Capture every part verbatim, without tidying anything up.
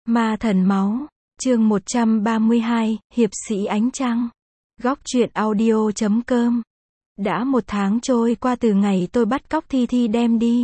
Ma thần máu, chương một trăm ba mươi hai, hiệp sĩ ánh trăng. Góc truyện audio chấm com. Đã một tháng trôi qua từ ngày tôi bắt cóc Thi Thi đem đi.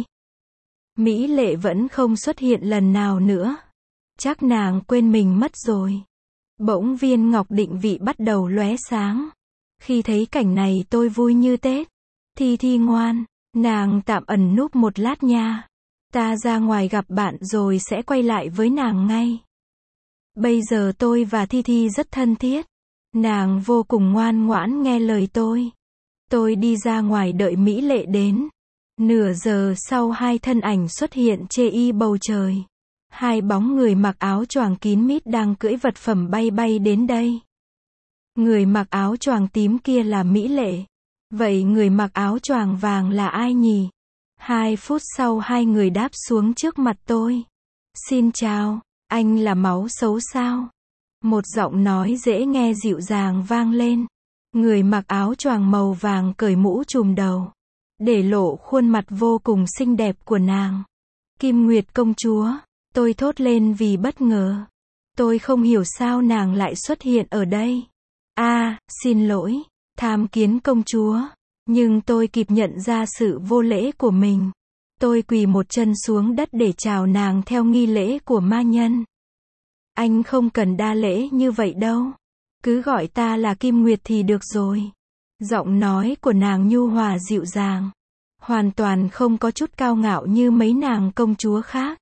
Mỹ Lệ vẫn không xuất hiện lần nào nữa. Chắc nàng quên mình mất rồi. Bỗng viên ngọc định vị bắt đầu lóe sáng. Khi thấy cảnh này tôi vui như Tết. Thi Thi ngoan, nàng tạm ẩn núp một lát nha. Ta ra ngoài gặp bạn rồi sẽ quay lại với nàng ngay. Bây giờ tôi và Thi Thi rất thân thiết. Nàng vô cùng ngoan ngoãn nghe lời tôi. Tôi đi ra ngoài đợi Mỹ Lệ đến. Nửa giờ sau hai thân ảnh xuất hiện chê y bầu trời. Hai bóng người mặc áo choàng kín mít đang cưỡi vật phẩm bay bay đến đây. Người mặc áo choàng tím kia là Mỹ Lệ. Vậy người mặc áo choàng vàng là ai nhỉ? Hai phút sau hai người đáp xuống trước mặt tôi. Xin chào, anh là máu xấu sao? Một giọng nói dễ nghe dịu dàng vang lên. Người mặc áo choàng màu vàng cởi mũ trùm đầu, để lộ khuôn mặt vô cùng xinh đẹp của nàng. Kim Nguyệt công chúa, tôi thốt lên vì bất ngờ. Tôi không hiểu sao nàng lại xuất hiện ở đây. A, à, xin lỗi, tham kiến công chúa. Nhưng tôi kịp nhận ra sự vô lễ của mình. Tôi quỳ một chân xuống đất để chào nàng theo nghi lễ của ma nhân. Anh không cần đa lễ như vậy đâu. Cứ gọi ta là Kim Nguyệt thì được rồi. Giọng nói của nàng nhu hòa dịu dàng. Hoàn toàn không có chút cao ngạo như mấy nàng công chúa khác.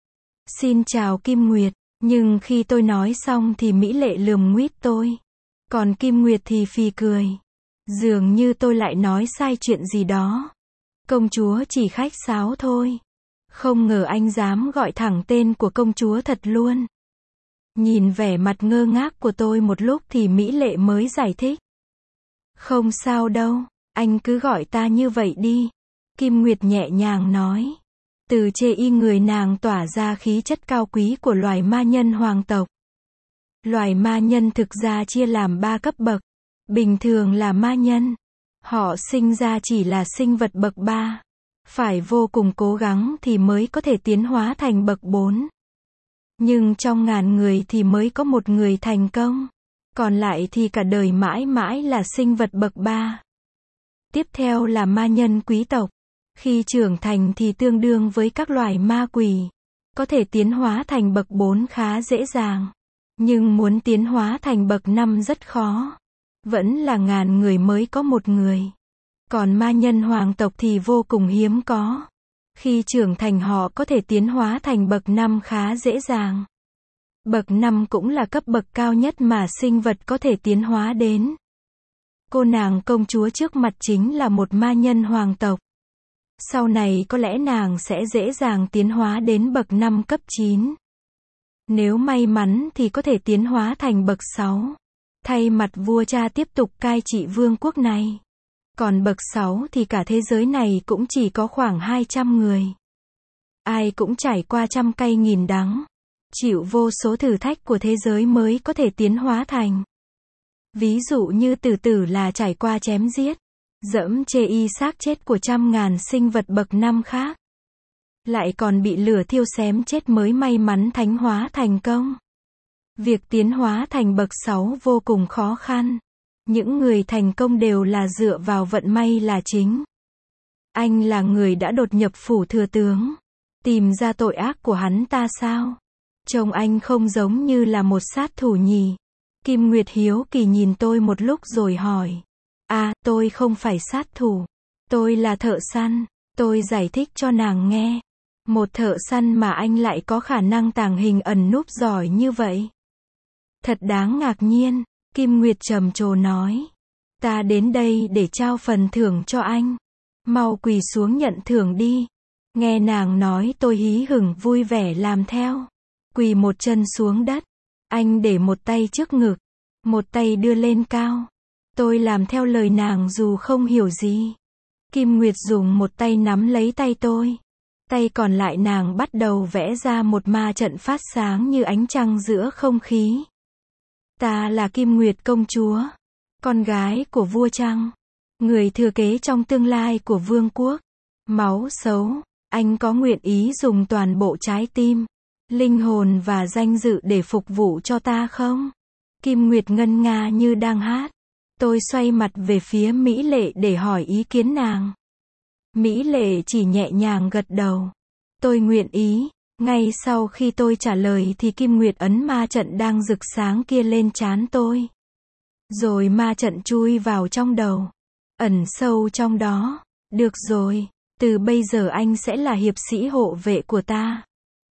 Xin chào Kim Nguyệt. Nhưng khi tôi nói xong thì Mỹ Lệ lườm nguýt tôi. Còn Kim Nguyệt thì phì cười. Dường như tôi lại nói sai chuyện gì đó. Công chúa chỉ khách sáo thôi. Không ngờ anh dám gọi thẳng tên của công chúa thật luôn. Nhìn vẻ mặt ngơ ngác của tôi một lúc thì Mỹ Lệ mới giải thích. Không sao đâu, anh cứ gọi ta như vậy đi. Kim Nguyệt nhẹ nhàng nói. Từ chê y người nàng tỏa ra khí chất cao quý của loài ma nhân hoàng tộc. Loài ma nhân thực ra chia làm ba cấp bậc. Bình thường là ma nhân. Họ sinh ra chỉ là sinh vật bậc ba. Phải vô cùng cố gắng thì mới có thể tiến hóa thành bậc bốn. Nhưng trong ngàn người thì mới có một người thành công. Còn lại thì cả đời mãi mãi là sinh vật bậc ba. Tiếp theo là ma nhân quý tộc. Khi trưởng thành thì tương đương với các loài ma quỷ. Có thể tiến hóa thành bậc bốn khá dễ dàng. Nhưng muốn tiến hóa thành bậc năm rất khó. Vẫn là ngàn người mới có một người. Còn ma nhân hoàng tộc thì vô cùng hiếm có. Khi trưởng thành họ có thể tiến hóa thành bậc năm khá dễ dàng. Bậc năm cũng là cấp bậc cao nhất mà sinh vật có thể tiến hóa đến. Cô nàng công chúa trước mặt chính là một ma nhân hoàng tộc. Sau này có lẽ nàng sẽ dễ dàng tiến hóa đến bậc năm cấp chín. Nếu may mắn thì có thể tiến hóa thành bậc sáu. Thay mặt vua cha tiếp tục cai trị vương quốc này. Còn bậc sáu thì cả thế giới này cũng chỉ có khoảng hai trăm người. Ai cũng trải qua trăm cay nghìn đắng. Chịu vô số thử thách của thế giới mới có thể tiến hóa thành. Ví dụ như Tử Tử là trải qua chém giết. Dẫm chê y xác chết của trăm ngàn sinh vật bậc năm khác. Lại còn bị lửa thiêu xém chết mới may mắn thánh hóa thành công. Việc tiến hóa thành bậc sáu vô cùng khó khăn. Những người thành công đều là dựa vào vận may là chính. Anh là người đã đột nhập phủ thừa tướng. Tìm ra tội ác của hắn ta sao? Trông anh không giống như là một sát thủ nhỉ? Kim Nguyệt hiếu kỳ nhìn tôi một lúc rồi hỏi. À, tôi không phải sát thủ. Tôi là thợ săn. Tôi giải thích cho nàng nghe. Một thợ săn mà anh lại có khả năng tàng hình ẩn núp giỏi như vậy. Thật đáng ngạc nhiên, Kim Nguyệt trầm trồ nói. Ta đến đây để trao phần thưởng cho anh. Mau quỳ xuống nhận thưởng đi. Nghe nàng nói tôi hí hửng vui vẻ làm theo. Quỳ một chân xuống đất. Anh để một tay trước ngực. Một tay đưa lên cao. Tôi làm theo lời nàng dù không hiểu gì. Kim Nguyệt dùng một tay nắm lấy tay tôi. Tay còn lại nàng bắt đầu vẽ ra một ma trận phát sáng như ánh trăng giữa không khí. Ta là Kim Nguyệt công chúa, con gái của vua Trăng, người thừa kế trong tương lai của vương quốc. Máu xấu, anh có nguyện ý dùng toàn bộ trái tim, linh hồn và danh dự để phục vụ cho ta không? Kim Nguyệt ngân nga như đang hát. Tôi xoay mặt về phía Mỹ Lệ để hỏi ý kiến nàng. Mỹ Lệ chỉ nhẹ nhàng gật đầu. Tôi nguyện ý. Ngay sau khi tôi trả lời thì Kim Nguyệt ấn ma trận đang rực sáng kia lên trán tôi. Rồi ma trận chui vào trong đầu. Ẩn sâu trong đó. Được rồi, từ bây giờ anh sẽ là hiệp sĩ hộ vệ của ta.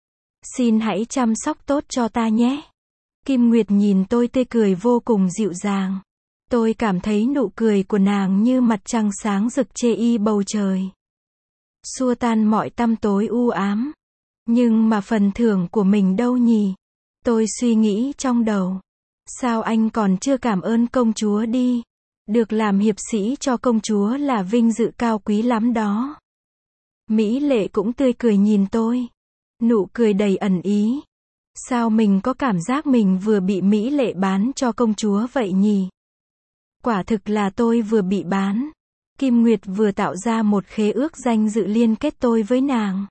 Xin hãy chăm sóc tốt cho ta nhé. Kim Nguyệt nhìn tôi tươi cười vô cùng dịu dàng. Tôi cảm thấy nụ cười của nàng như mặt trăng sáng rực chê y bầu trời. Xua tan mọi tăm tối u ám. Nhưng mà phần thưởng của mình đâu nhỉ? Tôi suy nghĩ trong đầu. Sao anh còn chưa cảm ơn công chúa đi? Được làm hiệp sĩ cho công chúa là vinh dự cao quý lắm đó. Mỹ Lệ cũng tươi cười nhìn tôi. Nụ cười đầy ẩn ý. Sao mình có cảm giác mình vừa bị Mỹ Lệ bán cho công chúa vậy nhỉ? Quả thực là tôi vừa bị bán. Kim Nguyệt vừa tạo ra một khế ước danh dự liên kết tôi với nàng.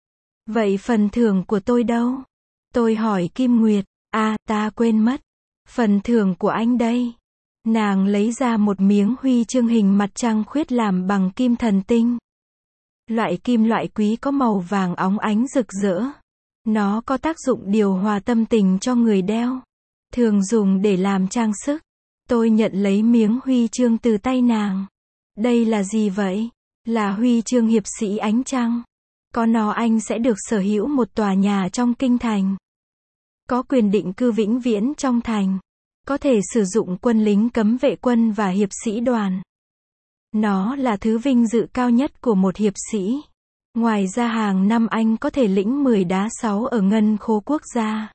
Vậy phần thưởng của tôi đâu? Tôi hỏi Kim Nguyệt. À, ta quên mất. Phần thưởng của anh đây. Nàng lấy ra một miếng huy chương hình mặt trăng khuyết làm bằng kim thần tinh. Loại kim loại quý có màu vàng óng ánh rực rỡ. Nó có tác dụng điều hòa tâm tình cho người đeo. Thường dùng để làm trang sức. Tôi nhận lấy miếng huy chương từ tay nàng. Đây là gì vậy? Là huy chương hiệp sĩ ánh trăng. Có nó anh sẽ được sở hữu một tòa nhà trong kinh thành. Có quyền định cư vĩnh viễn trong thành. Có thể sử dụng quân lính cấm vệ quân và hiệp sĩ đoàn. Nó là thứ vinh dự cao nhất của một hiệp sĩ. Ngoài ra hàng năm anh có thể lĩnh mười đá sáu ở ngân khố quốc gia.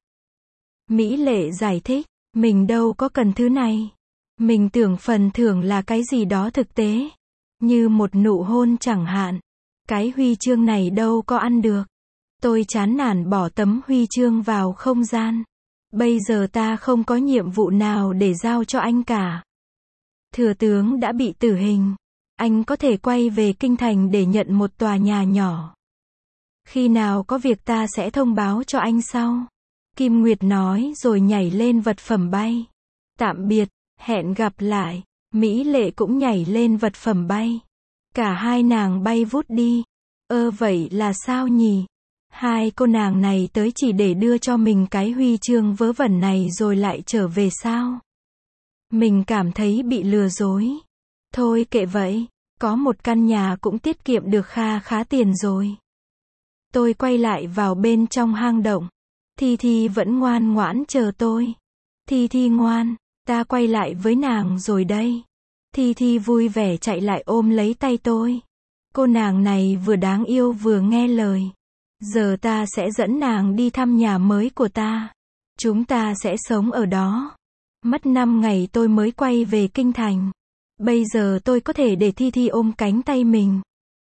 Mỹ Lệ giải thích, mình đâu có cần thứ này. Mình tưởng phần thưởng là cái gì đó thực tế. Như một nụ hôn chẳng hạn. Cái huy chương này đâu có ăn được. Tôi chán nản bỏ tấm huy chương vào không gian. Bây giờ ta không có nhiệm vụ nào để giao cho anh cả. Thừa tướng đã bị tử hình. Anh có thể quay về kinh thành để nhận một tòa nhà nhỏ. Khi nào có việc ta sẽ thông báo cho anh sau. Kim Nguyệt nói rồi nhảy lên vật phẩm bay. Tạm biệt, hẹn gặp lại. Mỹ Lệ cũng nhảy lên vật phẩm bay. Cả hai nàng bay vút đi. Ơ vậy là sao nhỉ? Hai cô nàng này tới chỉ để đưa cho mình cái huy chương vớ vẩn này rồi lại trở về sao? Mình cảm thấy bị lừa dối. Thôi kệ vậy, có một căn nhà cũng tiết kiệm được kha khá tiền rồi. Tôi quay lại vào bên trong hang động. Thi Thi vẫn ngoan ngoãn chờ tôi. Thi Thi ngoan, ta quay lại với nàng rồi đây. Thi Thi vui vẻ chạy lại ôm lấy tay tôi. Cô nàng này vừa đáng yêu vừa nghe lời. Giờ ta sẽ dẫn nàng đi thăm nhà mới của ta. Chúng ta sẽ sống ở đó. Mất năm ngày tôi mới quay về kinh thành. Bây giờ tôi có thể để Thi Thi ôm cánh tay mình.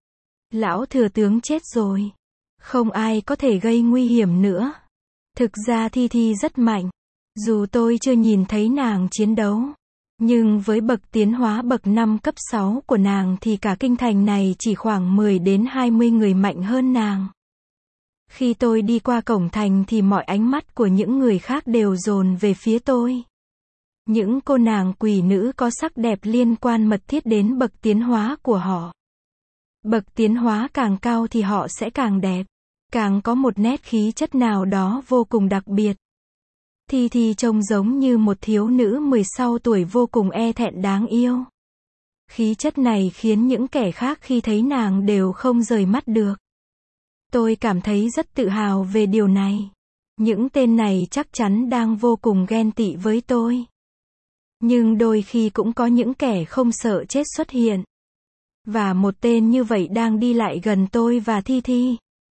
Lão thừa tướng chết rồi. Không ai có thể gây nguy hiểm nữa. Thực ra Thi Thi rất mạnh. Dù tôi chưa nhìn thấy nàng chiến đấu. Nhưng với bậc tiến hóa bậc năm cấp sáu của nàng thì cả kinh thành này chỉ khoảng mười đến hai mươi người mạnh hơn nàng. Khi tôi đi qua cổng thành thì mọi ánh mắt của những người khác đều dồn về phía tôi. Những cô nàng quỷ nữ có sắc đẹp liên quan mật thiết đến bậc tiến hóa của họ. Bậc tiến hóa càng cao thì họ sẽ càng đẹp, càng có một nét khí chất nào đó vô cùng đặc biệt. Thi Thi trông giống như một thiếu nữ mười sáu tuổi vô cùng e thẹn đáng yêu. Khí chất này khiến những kẻ khác khi thấy nàng đều không rời mắt được. Tôi cảm thấy rất tự hào về điều này. Những tên này chắc chắn đang vô cùng ghen tị với tôi. Nhưng đôi khi cũng có những kẻ không sợ chết xuất hiện. Và một tên như vậy đang đi lại gần tôi và Thi Thi.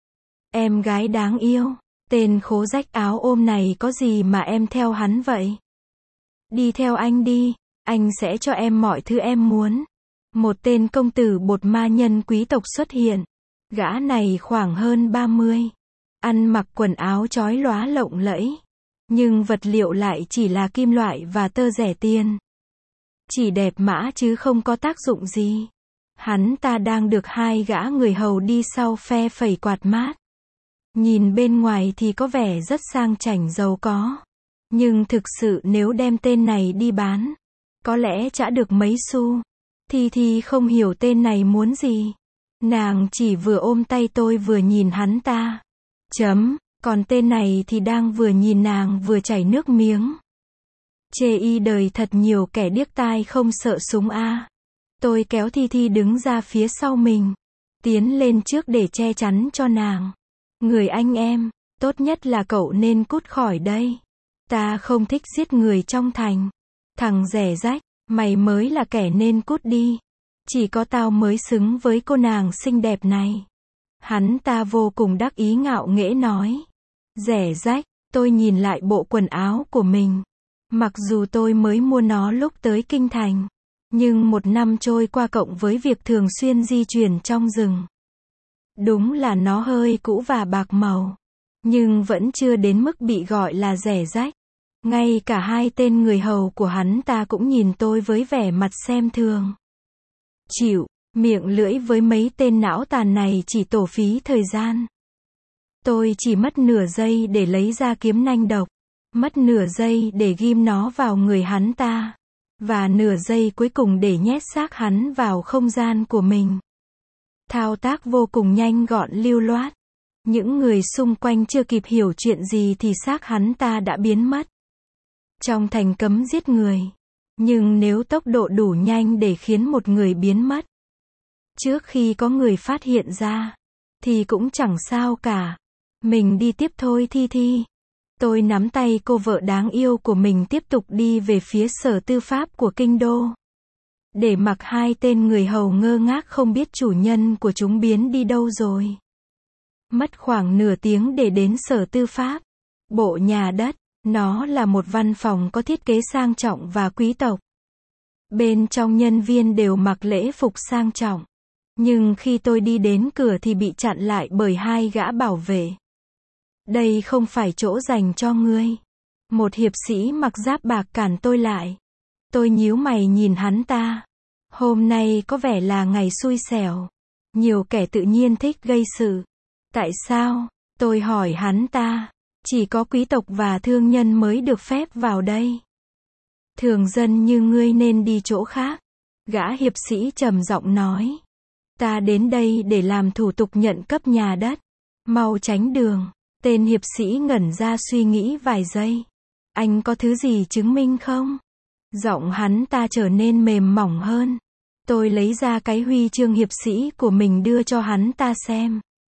Em gái đáng yêu. Tên khố rách áo ôm này có gì mà em theo hắn vậy? Đi theo anh đi, anh sẽ cho em mọi thứ em muốn. Một tên công tử bột ma nhân quý tộc xuất hiện. Gã này khoảng hơn ba mươi. Ăn mặc quần áo chói lóa lộng lẫy. Nhưng vật liệu lại chỉ là kim loại và tơ rẻ tiền. Chỉ đẹp mã chứ không có tác dụng gì. Hắn ta đang được hai gã người hầu đi sau phe phẩy quạt mát. Nhìn bên ngoài thì có vẻ rất sang chảnh giàu có. Nhưng thực sự nếu đem tên này đi bán, có lẽ chả được mấy xu. Thi Thi không hiểu tên này muốn gì. Nàng chỉ vừa ôm tay tôi vừa nhìn hắn ta. Chấm, còn tên này thì đang vừa nhìn nàng vừa chảy nước miếng. Chê y đời thật nhiều kẻ điếc tai không sợ súng a. Tôi kéo Thi Thi đứng ra phía sau mình, tiến lên trước để che chắn cho nàng. Người anh em, tốt nhất là cậu nên cút khỏi đây. Ta không thích giết người trong thành. Thằng rẻ rách, mày mới là kẻ nên cút đi. Chỉ có tao mới xứng với cô nàng xinh đẹp này. Hắn ta vô cùng đắc ý ngạo nghễ nói. Rẻ rách, tôi nhìn lại bộ quần áo của mình. Mặc dù tôi mới mua nó lúc tới kinh thành, nhưng một năm trôi qua cộng với việc thường xuyên di chuyển trong rừng, đúng là nó hơi cũ và bạc màu. Nhưng vẫn chưa đến mức bị gọi là rẻ rách. Ngay cả hai tên người hầu của hắn ta cũng nhìn tôi với vẻ mặt xem thường. Chịu, miệng lưỡi với mấy tên não tàn này chỉ tổ phí thời gian. Tôi chỉ mất nửa giây để lấy ra kiếm nanh độc, mất nửa giây để ghim nó vào người hắn ta, và nửa giây cuối cùng để nhét xác hắn vào không gian của mình. Thao tác vô cùng nhanh gọn lưu loát. Những người xung quanh chưa kịp hiểu chuyện gì thì xác hắn ta đã biến mất. Trong thành cấm giết người, nhưng nếu tốc độ đủ nhanh để khiến một người biến mất trước khi có người phát hiện ra, thì cũng chẳng sao cả. Mình đi tiếp thôi Thi Thi. Tôi nắm tay cô vợ đáng yêu của mình tiếp tục đi về phía sở tư pháp của kinh đô. Để mặc hai tên người hầu ngơ ngác không biết chủ nhân của chúng biến đi đâu rồi. Mất khoảng nửa tiếng để đến sở tư pháp. Bộ nhà đất, nó là một văn phòng có thiết kế sang trọng và quý tộc. Bên trong nhân viên đều mặc lễ phục sang trọng. Nhưng khi tôi đi đến cửa thì bị chặn lại bởi hai gã bảo vệ. Đây không phải chỗ dành cho ngươi. Một hiệp sĩ mặc giáp bạc cản tôi lại. Tôi nhíu mày nhìn hắn ta. Hôm nay có vẻ là ngày xui xẻo. Nhiều kẻ tự nhiên thích gây sự. Tại sao? Tôi hỏi hắn ta. Chỉ có quý tộc và thương nhân mới được phép vào đây. Thường dân như ngươi nên đi chỗ khác. Gã hiệp sĩ trầm giọng nói. Ta đến đây để làm thủ tục nhận cấp nhà đất. Mau tránh đường. Tên hiệp sĩ ngẩn ra suy nghĩ vài giây. Anh có thứ gì chứng minh không? Giọng hắn ta trở nên mềm mỏng hơn. Tôi lấy ra cái huy chương hiệp sĩ của mình đưa cho hắn ta xem.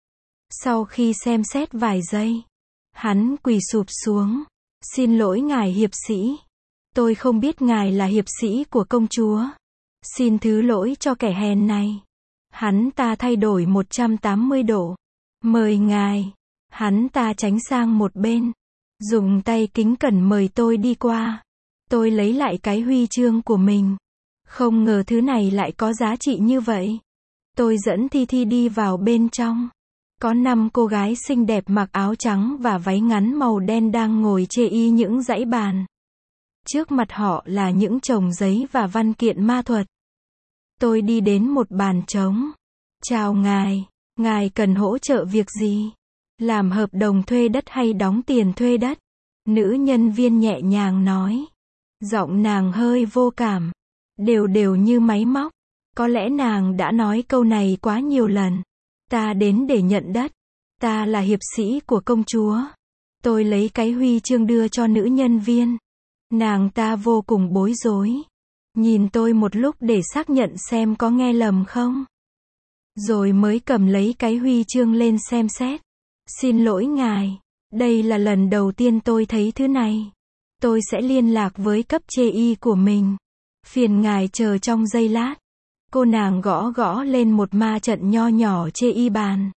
Sau khi xem xét vài giây, hắn quỳ sụp xuống. Xin lỗi ngài hiệp sĩ. Tôi không biết ngài là hiệp sĩ của công chúa. Xin thứ lỗi cho kẻ hèn này. Hắn ta thay đổi một trăm tám mươi độ. Mời ngài. Hắn ta tránh sang một bên. Dùng tay kính cẩn mời tôi đi qua. Tôi lấy lại cái huy chương của mình. Không ngờ thứ này lại có giá trị như vậy. Tôi dẫn Thi Thi đi vào bên trong. Có năm cô gái xinh đẹp mặc áo trắng và váy ngắn màu đen đang ngồi chê y những dãy bàn. Trước mặt họ là những chồng giấy và văn kiện ma thuật. Tôi đi đến một bàn trống. Chào ngài, ngài cần hỗ trợ việc gì? Làm hợp đồng thuê đất hay đóng tiền thuê đất? Nữ nhân viên nhẹ nhàng nói. Giọng nàng hơi vô cảm. Đều đều như máy móc. Có lẽ nàng đã nói câu này quá nhiều lần. Ta đến để nhận đất. Ta là hiệp sĩ của công chúa. Tôi lấy cái huy chương đưa cho nữ nhân viên. Nàng ta vô cùng bối rối. Nhìn tôi một lúc để xác nhận xem có nghe lầm không. Rồi mới cầm lấy cái huy chương lên xem xét. Xin lỗi ngài. Đây là lần đầu tiên tôi thấy thứ này. Tôi sẽ liên lạc với cấp chê y của mình. Phiền ngài chờ trong giây lát. Cô nàng gõ gõ lên một ma trận nho nhỏ chê y bàn.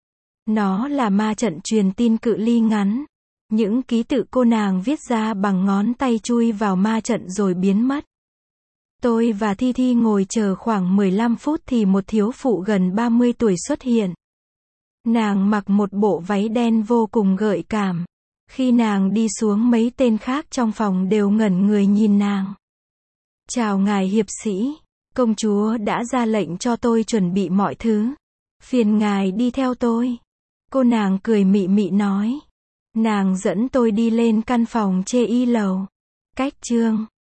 Nó là ma trận truyền tin cự ly ngắn. Những ký tự cô nàng viết ra bằng ngón tay chui vào ma trận rồi biến mất. Tôi và Thi Thi ngồi chờ khoảng mười lăm phút thì một thiếu phụ gần ba mươi tuổi xuất hiện. Nàng mặc một bộ váy đen vô cùng gợi cảm. Khi nàng đi xuống mấy tên khác trong phòng đều ngẩn người nhìn nàng. Chào ngài hiệp sĩ. Công chúa đã ra lệnh cho tôi chuẩn bị mọi thứ. Phiền ngài đi theo tôi. Cô nàng cười mị mị nói. Nàng dẫn tôi đi lên căn phòng chê y lầu. Cách chương